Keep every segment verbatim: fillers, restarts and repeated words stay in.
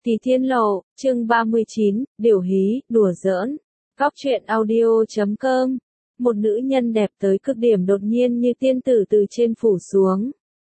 Tỷ Thiên Lộ, chương ba mươi chín, Điều hí, đùa giỡn. Góc truyện audio chấm com. Một nữ nhân đẹp tới cực điểm đột nhiên như tiên tử từ trên phủ xuống.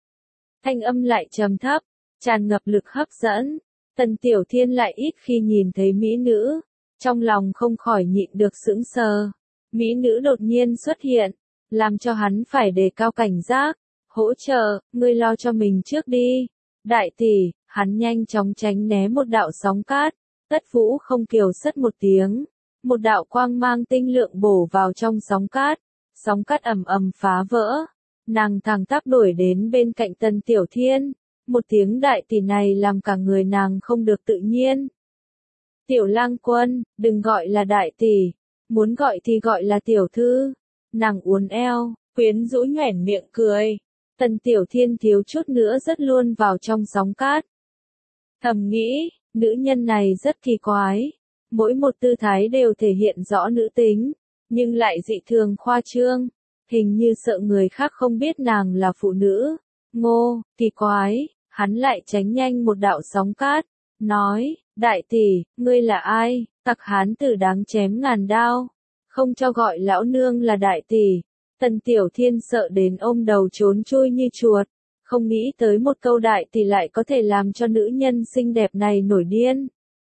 Thanh âm lại trầm thấp, tràn ngập lực hấp dẫn. Tần Tiểu Thiên lại ít khi nhìn thấy mỹ nữ, trong lòng không khỏi nhịn được sững sờ. Mỹ nữ đột nhiên xuất hiện, làm cho hắn phải đề cao cảnh giác. Hỗ trợ, ngươi lo cho mình trước đi. Đại tỷ, hắn nhanh chóng tránh né một đạo sóng cát. Tất Vũ không kiều sất một tiếng. Một đạo quang mang tinh lượng bổ vào trong sóng cát. Sóng cát ầm ầm phá vỡ. Nàng thẳng tắp đuổi đến bên cạnh Tần Tiểu Thiên. Một tiếng đại tỷ này làm cả người nàng không được tự nhiên. Tiểu Lang Quân, đừng gọi là đại tỷ. Muốn gọi thì gọi là tiểu thư. Nàng uốn eo, quyến rũ nhoẻn miệng cười. Tần Tiểu Thiên thiếu chút nữa rớt luôn vào trong sóng cát. Thầm nghĩ, nữ nhân này rất kỳ quái. Mỗi một tư thái đều thể hiện rõ nữ tính, nhưng lại dị thường khoa trương. Hình như sợ người khác không biết nàng là phụ nữ. Ngô, kỳ quái, hắn lại tránh nhanh một đạo sóng cát. Nói, đại tỷ, ngươi là ai? Tặc hán tử đáng chém ngàn đao. Không cho gọi lão nương là đại tỷ. Tần Tiểu Thiên sợ đến ôm đầu trốn chui như chuột, không nghĩ tới một câu đại tỷ lại có thể làm cho nữ nhân xinh đẹp này nổi điên.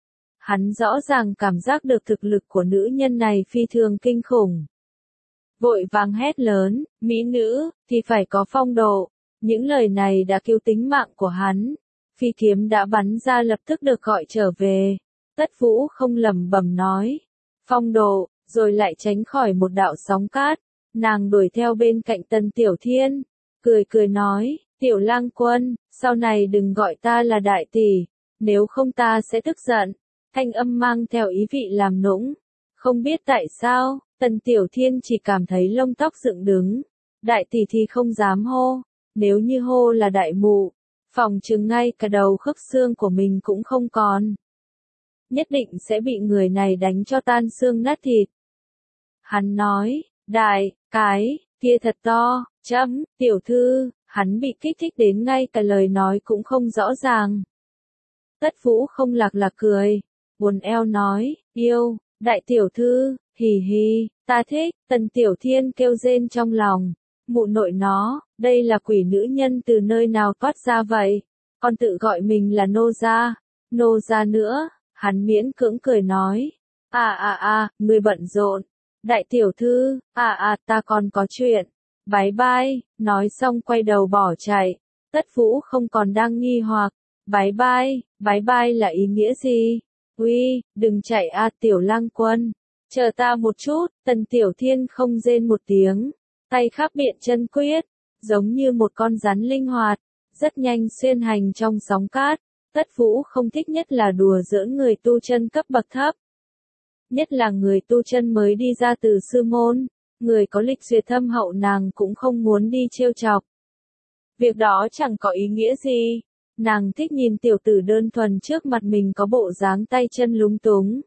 Hắn rõ ràng cảm giác được thực lực của nữ nhân này phi thường kinh khủng. Vội vàng hét lớn, mỹ nữ, thì phải có phong độ. Những lời này đã cứu tính mạng của hắn. Phi kiếm đã bắn ra lập tức được gọi trở về. Tất Vũ không lẩm bẩm nói, phong độ, rồi lại tránh khỏi một đạo sóng cát. Nàng đuổi theo bên cạnh Tần Tiểu Thiên, cười cười nói, Tiểu Lang Quân, sau này đừng gọi ta là đại tỷ, nếu không ta sẽ tức giận. Thanh âm mang theo ý vị làm nũng. Không biết tại sao, Tần Tiểu Thiên chỉ cảm thấy lông tóc dựng đứng. Đại tỷ thì không dám hô, nếu như hô là đại mụ, phòng chừng ngay cả đầu khớp xương của mình cũng không còn. Nhất định sẽ bị người này đánh cho tan xương nát thịt. Hắn nói, đại, cái, kia thật to, chấm, tiểu thư, hắn bị kích thích đến ngay cả lời nói cũng không rõ ràng. Tất Vũ không lạc lạc cười, buồn eo nói, yêu, đại tiểu thư, hì hì, ta thích. Tần Tiểu Thiên kêu rên trong lòng, mụ nội nó, đây là quỷ nữ nhân từ nơi nào toát ra vậy, còn tự gọi mình là nô gia, nô gia nữa. Hắn miễn cưỡng cười nói, à à à, người bận rộn. Đại tiểu thư, à à, ta còn có chuyện. Bái bai, nói xong quay đầu bỏ chạy. Tất Vũ không còn đang nghi hoặc. Bái bai, bái bai là ý nghĩa gì? Uy, đừng chạy a Tiểu Lang Quân. Chờ ta một chút. Tần Tiểu Thiên không rên một tiếng. Tay khắp biện chân quyết. Giống như một con rắn linh hoạt. Rất nhanh xuyên hành trong sóng cát. Tất Vũ không thích nhất là đùa giỡn người tu chân cấp bậc thấp. Nhất là người tu chân mới đi ra từ sư môn, người có lịch duyệt thâm hậu nàng cũng không muốn đi trêu chọc. Việc đó chẳng có ý nghĩa gì, nàng thích nhìn tiểu tử đơn thuần trước mặt mình có bộ dáng tay chân lúng túng.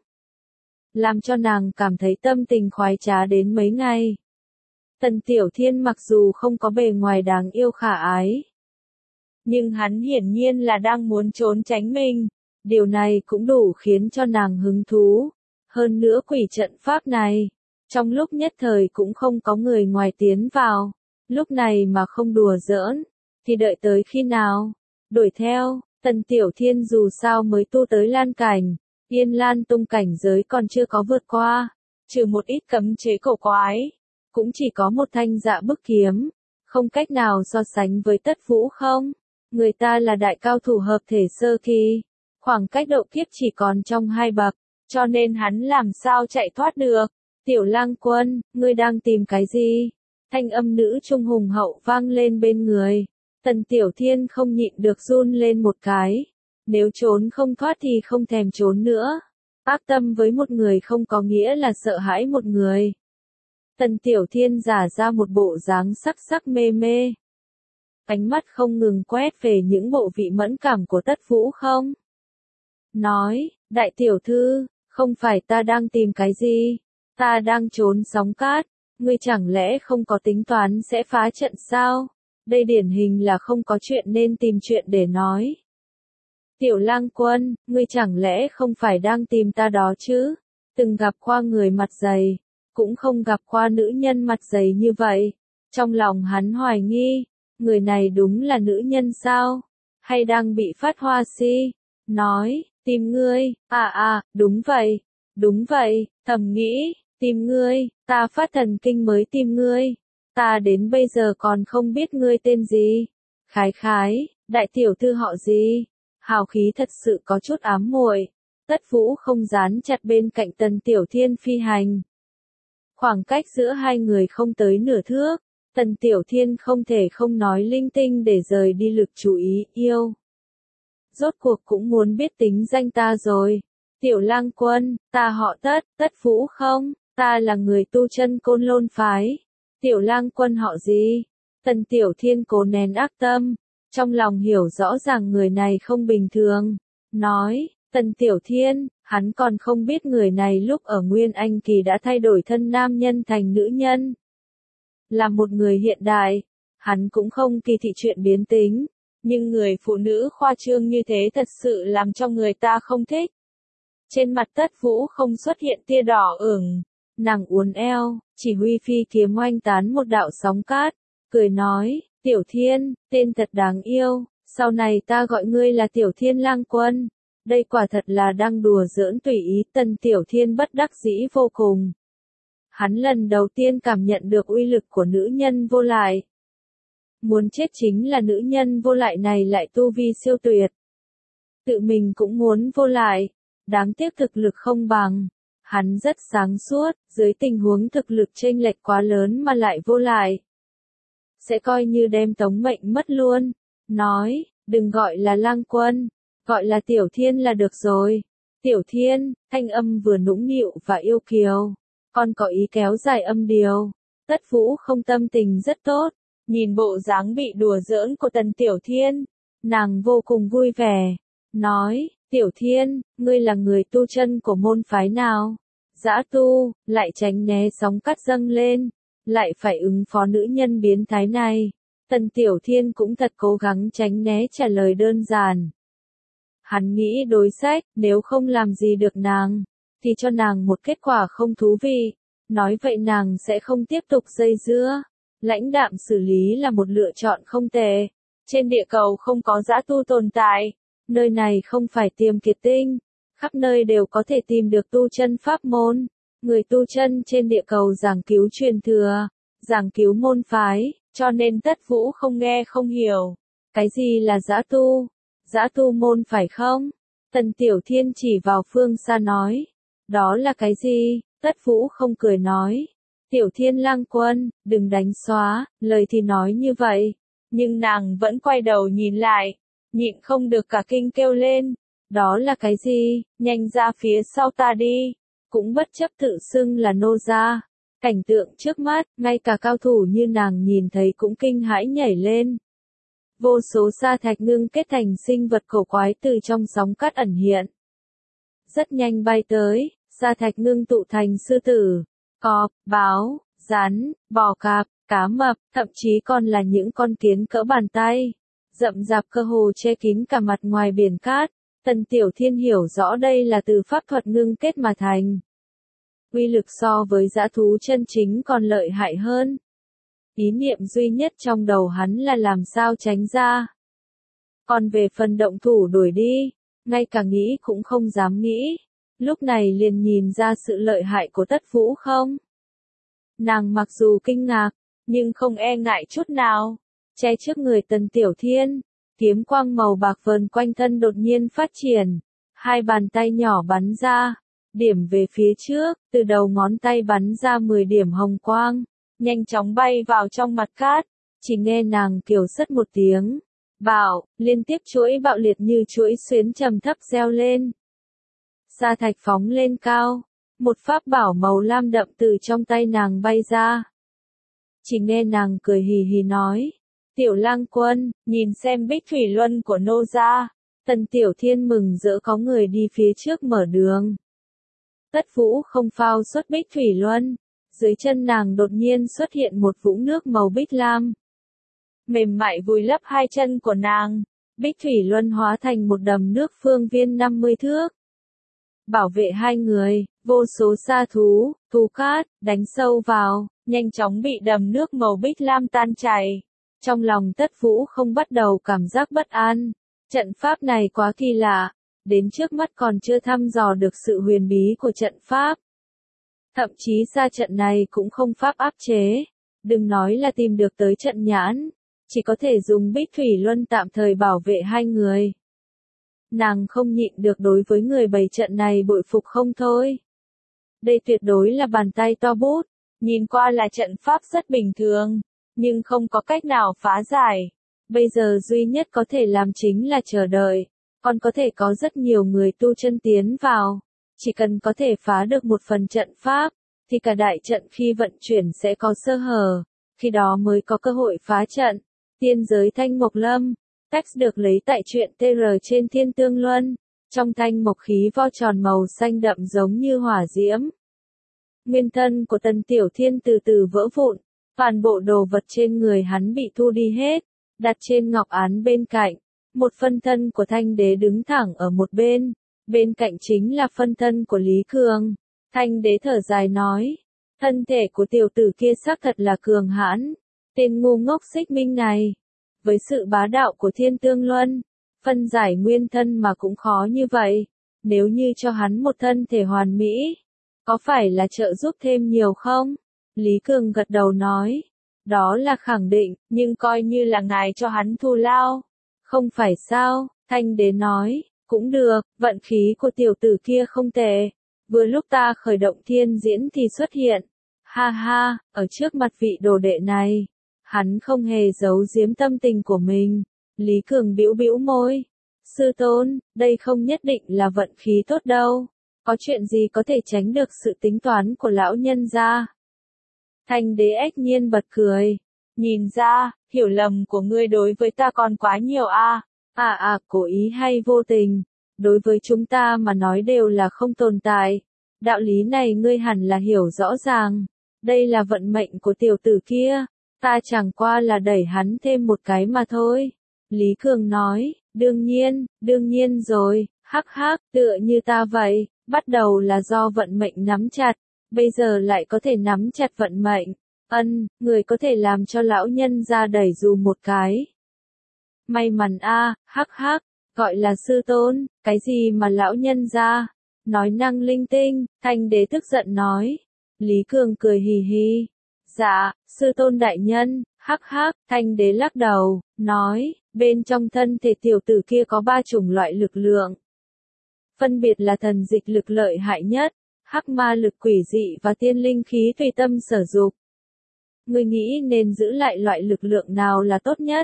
Làm cho nàng cảm thấy tâm tình khoái trá đến mấy ngày. Tần Tiểu Thiên mặc dù không có bề ngoài đáng yêu khả ái, nhưng hắn hiển nhiên là đang muốn trốn tránh mình, điều này cũng đủ khiến cho nàng hứng thú. Hơn nữa quỷ trận pháp này, trong lúc nhất thời cũng không có người ngoài tiến vào, lúc này mà không đùa giỡn, thì đợi tới khi nào? Đuổi theo, Tần Tiểu Thiên dù sao mới tu tới lan cảnh, Yên Lan tung cảnh giới còn chưa có vượt qua, trừ một ít cấm chế cổ quái, cũng chỉ có một thanh dạ bức kiếm, không cách nào so sánh với Tất Vũ không? Người ta là đại cao thủ hợp thể sơ kỳ, khoảng cách độ kiếp chỉ còn trong hai bậc. Cho nên hắn làm sao chạy thoát được. Tiểu Lang Quân, ngươi đang tìm cái gì? Thanh âm nữ trung hùng hậu vang lên bên người. Tần Tiểu Thiên không nhịn được run lên một cái. Nếu trốn không thoát thì không thèm trốn nữa. Ác tâm với một người không có nghĩa là sợ hãi một người. Tần Tiểu Thiên giả ra một bộ dáng sắc sắc mê mê. Ánh mắt không ngừng quét về những bộ vị mẫn cảm của Tất Vũ không? Nói, đại tiểu thư, không phải ta đang tìm cái gì, ta đang trốn sóng cát, ngươi chẳng lẽ không có tính toán sẽ phá trận sao? Đây điển hình là không có chuyện nên tìm chuyện để nói. Tiểu Lang Quân, ngươi chẳng lẽ không phải đang tìm ta đó chứ? Từng gặp qua người mặt dày, cũng không gặp qua nữ nhân mặt dày như vậy. Trong lòng hắn hoài nghi, người này đúng là nữ nhân sao? Hay đang bị phát hoa si? Nói, tìm ngươi, à à, đúng vậy, đúng vậy, thầm nghĩ, tìm ngươi, ta phát thần kinh mới tìm ngươi. Ta đến bây giờ còn không biết ngươi tên gì. Khái khái, đại tiểu thư họ gì? Hào khí thật sự có chút ám muội. Tất Vũ không dán chặt bên cạnh Tần Tiểu Thiên phi hành. Khoảng cách giữa hai người không tới nửa thước, Tần Tiểu Thiên không thể không nói linh tinh để rời đi lực chú ý, yêu. Rốt cuộc cũng muốn biết tính danh ta rồi. Tiểu Lang Quân, ta họ Tất, Tất Vũ không, ta là người tu chân Côn Lôn phái. Tiểu Lang Quân họ gì? Tần Tiểu Thiên cố nén ác tâm, trong lòng hiểu rõ ràng người này không bình thường. Nói, Tần Tiểu Thiên, hắn còn không biết người này lúc ở Nguyên Anh Kỳ đã thay đổi thân nam nhân thành nữ nhân. Là một người hiện đại, hắn cũng không kỳ thị chuyện biến tính, nhưng người phụ nữ khoa trương như thế thật sự làm cho người ta không thích. Trên mặt Tất Vũ không xuất hiện tia đỏ ửng, nàng uốn eo, chỉ huy phi kiếm oanh tán một đạo sóng cát, cười nói, Tiểu Thiên, tên thật đáng yêu, sau này ta gọi ngươi là Tiểu Thiên Lang Quân. Đây quả thật là đang đùa giỡn tùy ý. Tần Tiểu Thiên bất đắc dĩ vô cùng. Hắn lần đầu tiên cảm nhận được uy lực của nữ nhân vô lại. Muốn chết chính là nữ nhân vô lại này lại tu vi siêu tuyệt. Tự mình cũng muốn vô lại, đáng tiếc thực lực không bằng. Hắn rất sáng suốt, dưới tình huống thực lực chênh lệch quá lớn mà lại vô lại. Sẽ coi như đem tống mệnh mất luôn. Nói, đừng gọi là Lang Quân, gọi là Tiểu Thiên là được rồi. Tiểu Thiên, thanh âm vừa nũng nịu và yêu kiều, còn có ý kéo dài âm điều. Tất Vũ không tâm tình rất tốt, nhìn bộ dáng bị đùa giỡn của Tần Tiểu Thiên, nàng vô cùng vui vẻ. Nói, Tiểu Thiên, ngươi là người tu chân của môn phái nào? Dã tu, lại tránh né sóng cát dâng lên, lại phải ứng phó nữ nhân biến thái này. Tần Tiểu Thiên cũng thật cố gắng tránh né trả lời đơn giản. Hắn nghĩ đối sách, nếu không làm gì được nàng, thì cho nàng một kết quả không thú vị. Nói vậy nàng sẽ không tiếp tục dây dưa. Lãnh đạm xử lý là một lựa chọn không tệ. Trên địa cầu không có dã tu tồn tại. Nơi này không phải Tiềm Kiệt Tinh. Khắp nơi đều có thể tìm được tu chân pháp môn. Người tu chân trên địa cầu giảng cứu truyền thừa, giảng cứu môn phái, cho nên Tất Vũ không nghe không hiểu. Cái gì là dã tu? Dã tu môn phải không? Tần Tiểu Thiên chỉ vào phương xa nói. Đó là cái gì? Tất Vũ không cười nói. Tiểu Thiên Lang Quân, đừng đánh xóa, lời thì nói như vậy. Nhưng nàng vẫn quay đầu nhìn lại, nhịn không được cả kinh kêu lên. Đó là cái gì? Nhanh ra phía sau ta đi. Cũng bất chấp tự xưng là nô gia. Cảnh tượng trước mắt, ngay cả cao thủ như nàng nhìn thấy cũng kinh hãi nhảy lên. Vô số sa thạch ngưng kết thành sinh vật cổ quái từ trong sóng cát ẩn hiện. Rất nhanh bay tới, sa thạch ngưng tụ thành sư tử, cọp, báo, rắn, bò cạp, cá mập, thậm chí còn là những con kiến cỡ bàn tay. Rậm rạp cơ hồ che kín cả mặt ngoài biển cát. Tần Tiểu Thiên hiểu rõ đây là từ pháp thuật ngưng kết mà thành. Uy lực so với dã thú chân chính còn lợi hại hơn. Ý niệm duy nhất trong đầu hắn là làm sao tránh ra. Còn về phần động thủ đuổi đi, ngay cả nghĩ cũng không dám nghĩ. Lúc này liền nhìn ra sự lợi hại của Tất Vũ không? Nàng mặc dù kinh ngạc, nhưng không e ngại chút nào. Che trước người Tần Tiểu Thiên, kiếm quang màu bạc vờn quanh thân đột nhiên phát triển. Hai bàn tay nhỏ bắn ra, điểm về phía trước, từ đầu ngón tay bắn ra mười điểm hồng quang. Nhanh chóng bay vào trong mặt cát, chỉ nghe nàng kiều sất một tiếng, bạo, liên tiếp chuỗi bạo liệt như chuỗi xuyến trầm thấp reo lên. Sa thạch phóng lên cao, một pháp bảo màu lam đậm từ trong tay nàng bay ra. Chỉ nghe nàng cười hì hì nói, Tiểu Lang Quân, nhìn xem bích thủy luân của nô gia. Tần Tiểu Thiên mừng rỡ có người đi phía trước mở đường. Tất Vũ không phao xuất bích thủy luân. Dưới chân nàng đột nhiên xuất hiện một vũng nước màu bích lam. Mềm mại vùi lấp hai chân của nàng. Bích Thủy Luân hóa thành một đầm nước phương viên năm mươi thước. Bảo vệ hai người, vô số sa thú, thú cát, đánh sâu vào, nhanh chóng bị đầm nước màu bích lam tan chảy. Trong lòng Tất Vũ không bắt đầu cảm giác bất an. Trận pháp này quá kỳ lạ, đến trước mắt còn chưa thăm dò được sự huyền bí của trận pháp. Thậm chí xa trận này cũng không pháp áp chế, đừng nói là tìm được tới trận nhãn, chỉ có thể dùng Bích Thủy Luân tạm thời bảo vệ hai người. Nàng không nhịn được đối với người bày trận này bội phục không thôi. Đây tuyệt đối là bàn tay to bút, nhìn qua là trận pháp rất bình thường, nhưng không có cách nào phá giải. Bây giờ duy nhất có thể làm chính là chờ đợi, còn có thể có rất nhiều người tu chân tiến vào. Chỉ cần có thể phá được một phần trận pháp, thì cả đại trận khi vận chuyển sẽ có sơ hở, khi đó mới có cơ hội phá trận. Tiên giới Thanh Mộc Lâm, text được lấy tại truyện tê rờ trên Thiên Tương Luân, trong thanh mộc khí vo tròn màu xanh đậm giống như hỏa diễm. Nguyên thân của Tần Tiểu Thiên từ từ vỡ vụn, toàn bộ đồ vật trên người hắn bị thu đi hết, đặt trên ngọc án bên cạnh. Một phân thân của Thanh Đế đứng thẳng ở một bên, bên cạnh chính là phân thân của Lý Cường. Thanh Đế thở dài nói, thân thể của tiểu tử kia xác thật là cường hãn, tên ngu ngốc Xích Minh này. Với sự bá đạo của Thiên Tương Luân, phân giải nguyên thân mà cũng khó như vậy, nếu như cho hắn một thân thể hoàn mỹ, có phải là trợ giúp thêm nhiều không? Lý Cường gật đầu nói, đó là khẳng định, nhưng coi như là ngài cho hắn thù lao. Không phải sao, Thanh Đế nói, cũng được, vận khí của tiểu tử kia không tệ. Vừa lúc ta khởi động thiên diễn thì xuất hiện. Ha ha, ở trước mặt vị đồ đệ này, hắn không hề giấu giếm tâm tình của mình. Lý Cường bĩu bĩu môi. Sư tôn, đây không nhất định là vận khí tốt đâu. Có chuyện gì có thể tránh được sự tính toán của lão nhân gia? Thanh Đế ếch nhiên bật cười. Nhìn ra, hiểu lầm của ngươi đối với ta còn quá nhiều a. À. à à, cố ý hay vô tình, đối với chúng ta mà nói đều là không tồn tại. Đạo lý này ngươi hẳn là hiểu rõ ràng. Đây là vận mệnh của tiểu tử kia, ta chẳng qua là đẩy hắn thêm một cái mà thôi. Lý Cường nói, đương nhiên, đương nhiên rồi, hắc hắc, tựa như ta vậy, bắt đầu là do vận mệnh nắm chặt, bây giờ lại có thể nắm chặt vận mệnh. Ân, người có thể làm cho lão nhân ra đẩy dù một cái. May mắn a, hắc hắc, gọi là sư tôn, cái gì mà lão nhân ra, nói năng linh tinh. Thanh Đế tức giận nói. Lý Cường cười hì hì. Dạ, sư tôn đại nhân, hắc hắc. Thanh Đế lắc đầu, nói, bên trong thân thể tiểu tử kia có ba chủng loại lực lượng. Phân biệt là thần dịch lực lợi hại nhất, hắc ma lực quỷ dị và tiên linh khí tùy tâm sở dục. Ngươi nghĩ nên giữ lại loại lực lượng nào là tốt nhất?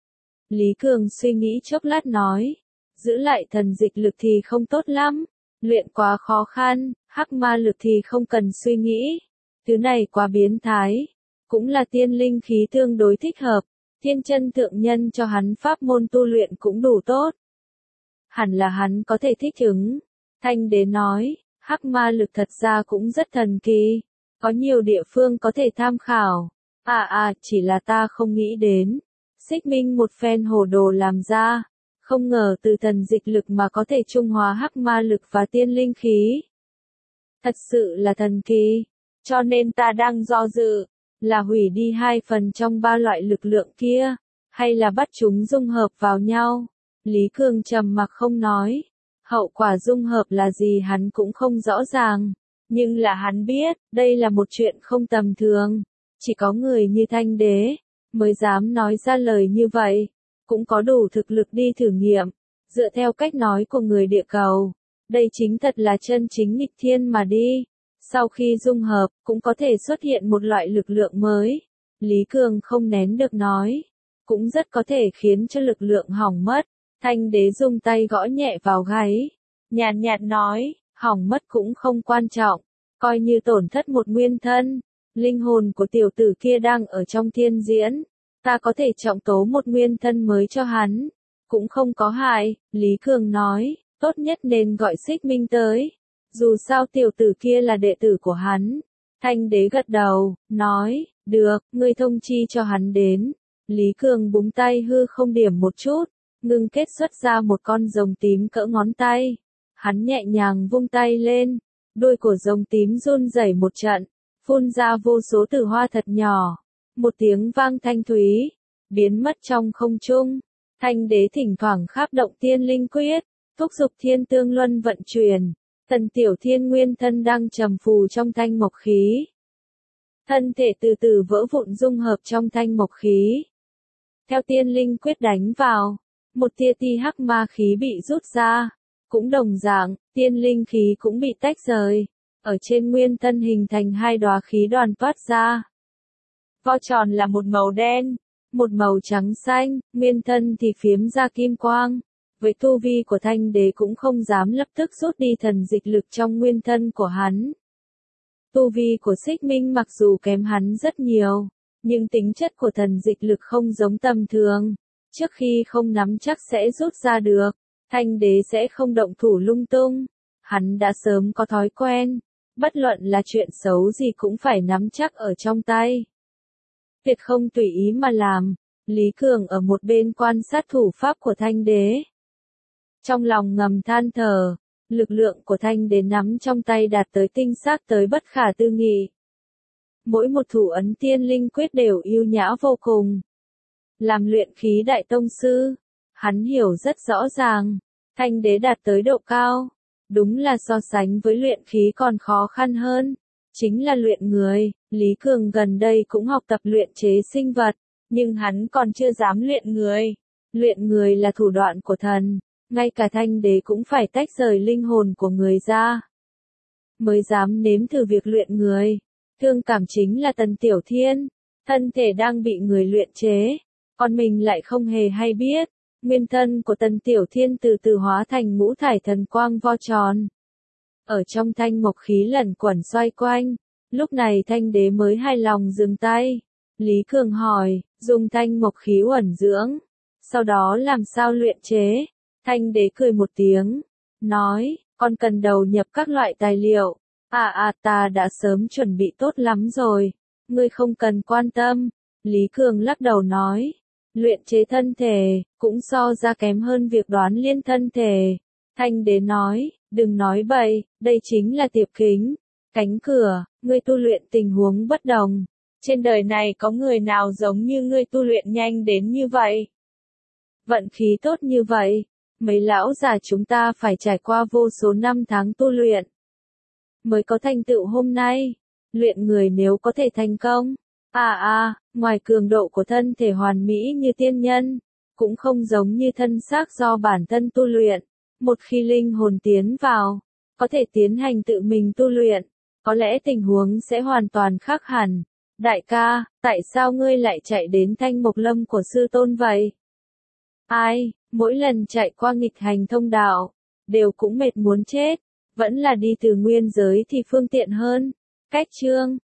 Lý Cường suy nghĩ chốc lát nói, giữ lại thần dịch lực thì không tốt lắm, luyện quá khó khăn, hắc ma lực thì không cần suy nghĩ, thứ này quá biến thái, cũng là tiên linh khí tương đối thích hợp, thiên chân thượng nhân cho hắn pháp môn tu luyện cũng đủ tốt. Hẳn là hắn có thể thích ứng. Thanh Đế nói, hắc ma lực thật ra cũng rất thần kỳ, có nhiều địa phương có thể tham khảo. À à, chỉ là ta không nghĩ đến. Xích Minh một phen hồ đồ làm ra, không ngờ từ thần dịch lực mà có thể trung hóa hắc ma lực và tiên linh khí. Thật sự là thần kỳ, cho nên ta đang do dự, là hủy đi hai phần trong ba loại lực lượng kia, hay là bắt chúng dung hợp vào nhau. Lý Cường trầm mặc không nói, hậu quả dung hợp là gì hắn cũng không rõ ràng, nhưng là hắn biết, đây là một chuyện không tầm thường, chỉ có người như Thanh Đế mới dám nói ra lời như vậy, cũng có đủ thực lực đi thử nghiệm. Dựa theo cách nói của người địa cầu, đây chính thật là chân chính nghịch thiên mà đi. Sau khi dung hợp, cũng có thể xuất hiện một loại lực lượng mới. Lý Cường không nén được nói, cũng rất có thể khiến cho lực lượng hỏng mất. Thanh Đế dùng tay gõ nhẹ vào gáy, nhàn nhạt nói, hỏng mất cũng không quan trọng, coi như tổn thất một nguyên thân. Linh hồn của tiểu tử kia đang ở trong thiên diễn, ta có thể trọng tố một nguyên thân mới cho hắn, cũng không có hại. Lý Cường nói, tốt nhất nên gọi Xích Minh tới, dù sao tiểu tử kia là đệ tử của hắn. Thanh Đế gật đầu, nói, được, ngươi thông chi cho hắn đến. Lý Cường búng tay hư không điểm một chút, ngưng kết xuất ra một con rồng tím cỡ ngón tay. Hắn nhẹ nhàng vung tay lên, đuôi của rồng tím run rẩy một trận, phun ra vô số tử hoa thật nhỏ. Một tiếng vang thanh thúy, biến mất trong không trung. Thanh đế thỉnh thoảng kháp động tiên linh quyết, thúc giục thiên tương luân vận chuyển. Tần Tiểu Thiên nguyên thân đang trầm phù trong thanh mộc khí. Thân thể từ từ vỡ vụn dung hợp trong thanh mộc khí. Theo tiên linh quyết đánh vào, một tia ti hắc ma khí bị rút ra. Cũng đồng dạng, tiên linh khí cũng bị tách rời. Ở trên nguyên thân hình thành hai đóa khí đoàn toát ra. Vo tròn là một màu đen, một màu trắng xanh, nguyên thân thì phiếm ra kim quang. Với tu vi của thanh đế cũng không dám lập tức rút đi thần dịch lực trong nguyên thân của hắn. Tu vi của Xích Minh mặc dù kém hắn rất nhiều, nhưng tính chất của thần dịch lực không giống tầm thường. Trước khi không nắm chắc sẽ rút ra được, thanh đế sẽ không động thủ lung tung. Hắn đã sớm có thói quen, bất luận là chuyện xấu gì cũng phải nắm chắc ở trong tay. Tuyệt không tùy ý mà làm. Lý Cường ở một bên quan sát thủ pháp của thanh đế. Trong lòng ngầm than thở, lực lượng của thanh đế nắm trong tay đạt tới tinh xác tới bất khả tư nghị. Mỗi một thủ ấn tiên linh quyết đều yêu nhã vô cùng. Làm luyện khí đại tông sư, hắn hiểu rất rõ ràng, thanh đế đạt tới độ cao, đúng là so sánh với luyện khí còn khó khăn hơn, chính là luyện người. Lý Cường gần đây cũng học tập luyện chế sinh vật, nhưng hắn còn chưa dám luyện người. Luyện người là thủ đoạn của thần, ngay cả thanh đế cũng phải tách rời linh hồn của người ra, mới dám nếm thử việc luyện người. Thương cảm chính là Tần Tiểu Thiên, thân thể đang bị người luyện chế, còn mình lại không hề hay biết. Nguyên thân của Tần Tiểu Thiên từ từ hóa thành ngũ thải thần quang vo tròn. Ở trong thanh mộc khí lẩn quẩn xoay quanh, lúc này thanh đế mới hài lòng dừng tay. Lý Cường hỏi, dùng thanh mộc khí uẩn dưỡng, sau đó làm sao luyện chế? Thanh đế cười một tiếng, nói, con cần đầu nhập các loại tài liệu. À à ta đã sớm chuẩn bị tốt lắm rồi, ngươi không cần quan tâm. Lý Cường lắc đầu nói, luyện chế thân thể, cũng so ra kém hơn việc đoán liên thân thể. Thanh đế nói, đừng nói bậy, đây chính là tiệp kính, cánh cửa, ngươi tu luyện tình huống bất đồng. Trên đời này có người nào giống như ngươi tu luyện nhanh đến như vậy? Vận khí tốt như vậy, mấy lão già chúng ta phải trải qua vô số năm tháng tu luyện, mới có thành tựu hôm nay. Luyện người nếu có thể thành công, à à, ngoài cường độ của thân thể hoàn mỹ như tiên nhân, cũng không giống như thân xác do bản thân tu luyện. Một khi linh hồn tiến vào, có thể tiến hành tự mình tu luyện, có lẽ tình huống sẽ hoàn toàn khác hẳn. Đại ca, tại sao ngươi lại chạy đến Thanh Mộc Lâm của sư tôn vậy? Ai, mỗi lần chạy qua nghịch hành thông đạo, đều cũng mệt muốn chết, vẫn là đi từ nguyên giới thì phương tiện hơn. Cách chương